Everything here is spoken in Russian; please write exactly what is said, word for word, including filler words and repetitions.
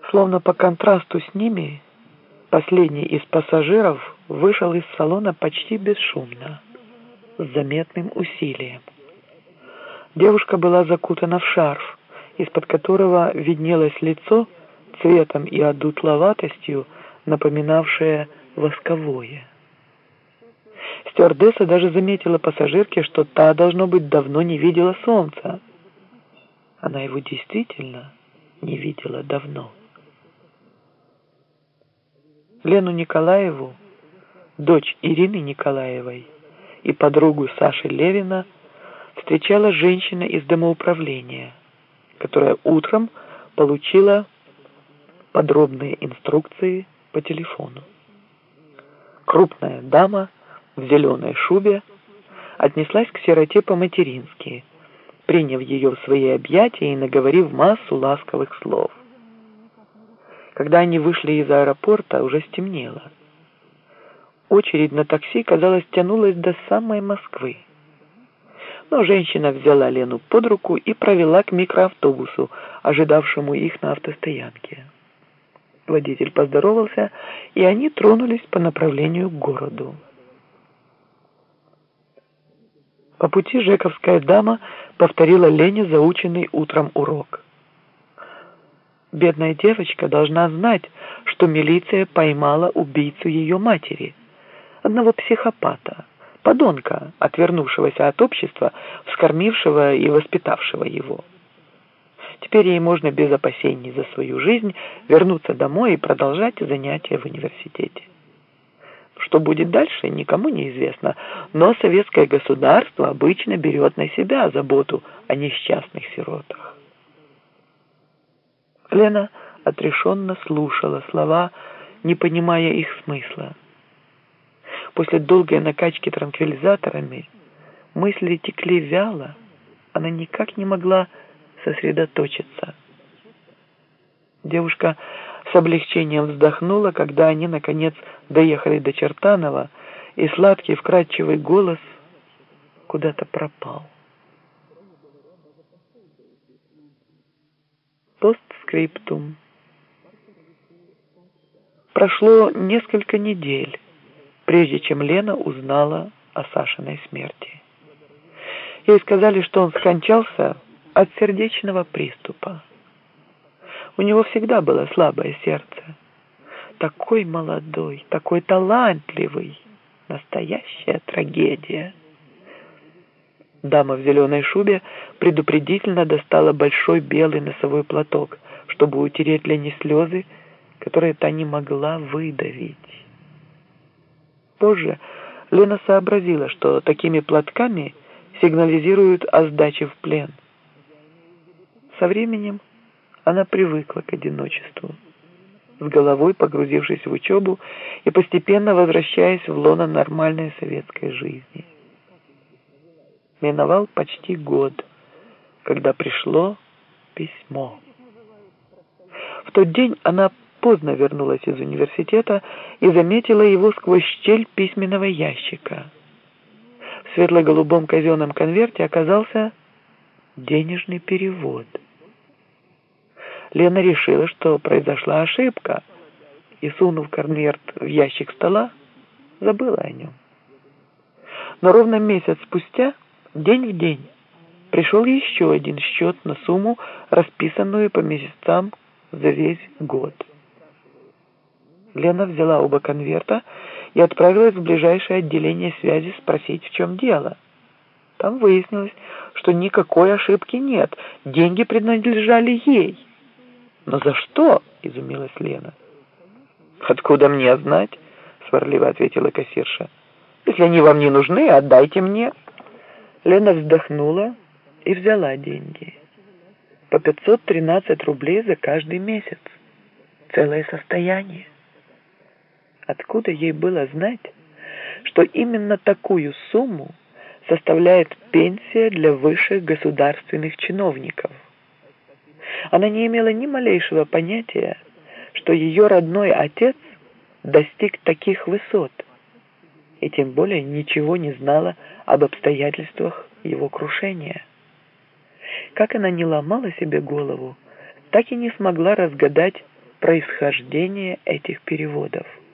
Словно по контрасту с ними, последний из пассажиров вышел из салона почти бесшумно, с заметным усилием. Девушка была закутана в шарф, из-под которого виднелось лицо цветом и одутловатостью, напоминавшее восковое. Стюардесса даже заметила пассажирке, что та, должно быть, давно не видела солнца. Она его действительно не видела давно. Лену Николаеву, дочь Ирины Николаевой и подругу Саши Левина, встречала женщина из домоуправления, которая утром получила подробные инструкции по телефону. Крупная дама в зеленой шубе отнеслась к сироте по-матерински, приняв ее в свои объятия и наговорив массу ласковых слов. Когда они вышли из аэропорта, уже стемнело. Очередь на такси, казалось, тянулась до самой Москвы. Но женщина взяла Лену под руку и провела к микроавтобусу, ожидавшему их на автостоянке. Водитель поздоровался, и они тронулись по направлению к городу. По пути жековская дама повторила Лене заученный утром урок. Бедная девочка должна знать, что милиция поймала убийцу ее матери, одного психопата, подонка, отвернувшегося от общества, вскормившего и воспитавшего его. Теперь ей можно без опасений за свою жизнь вернуться домой и продолжать занятия в университете. Что будет дальше, никому не известно, но советское государство обычно берет на себя заботу о несчастных сиротах. Лена отрешенно слушала слова, не понимая их смысла. После долгой накачки транквилизаторами мысли текли вяло, она никак не могла сосредоточиться. Девушка с облегчением вздохнула, когда они, наконец, доехали до Чертанова, и сладкий вкрадчивый голос куда-то пропал. Постскриптум. Прошло несколько недель, прежде чем Лена узнала о Сашиной смерти. Ей сказали, что он скончался от сердечного приступа. У него всегда было слабое сердце. Такой молодой, такой талантливый. Настоящая трагедия. Дама в зеленой шубе предупредительно достала большой белый носовой платок, чтобы утереть Лене слезы, которые та не могла выдавить. Позже Лена сообразила, что такими платками сигнализируют о сдаче в плен. Со временем она привыкла к одиночеству, с головой погрузившись в учебу и постепенно возвращаясь в лоно нормальной советской жизни. Миновал почти год, когда пришло письмо. В тот день она поздно вернулась из университета и заметила его сквозь щель письменного ящика. В светло-голубом казенном конверте оказался денежный перевод. Лена решила, что произошла ошибка, и, сунув конверт в ящик стола, забыла о нем. Но ровно месяц спустя, день в день, пришел еще один счет на сумму, расписанную по месяцам за весь год. Лена взяла оба конверта и отправилась в ближайшее отделение связи спросить, в чем дело. Там выяснилось, что никакой ошибки нет, деньги принадлежали ей. «Но за что?» — изумилась Лена. «Откуда мне знать?» — сварливо ответила кассирша. «Если они вам не нужны, отдайте мне». Лена вздохнула и взяла деньги. По пятьсот тринадцать рублей за каждый месяц. Целое состояние. Откуда ей было знать, что именно такую сумму составляет пенсия для высших государственных чиновников? Она не имела ни малейшего понятия, что ее родной отец достиг таких высот, и тем более ничего не знала об обстоятельствах его крушения. Как она не ломала себе голову, так и не смогла разгадать происхождение этих переводов.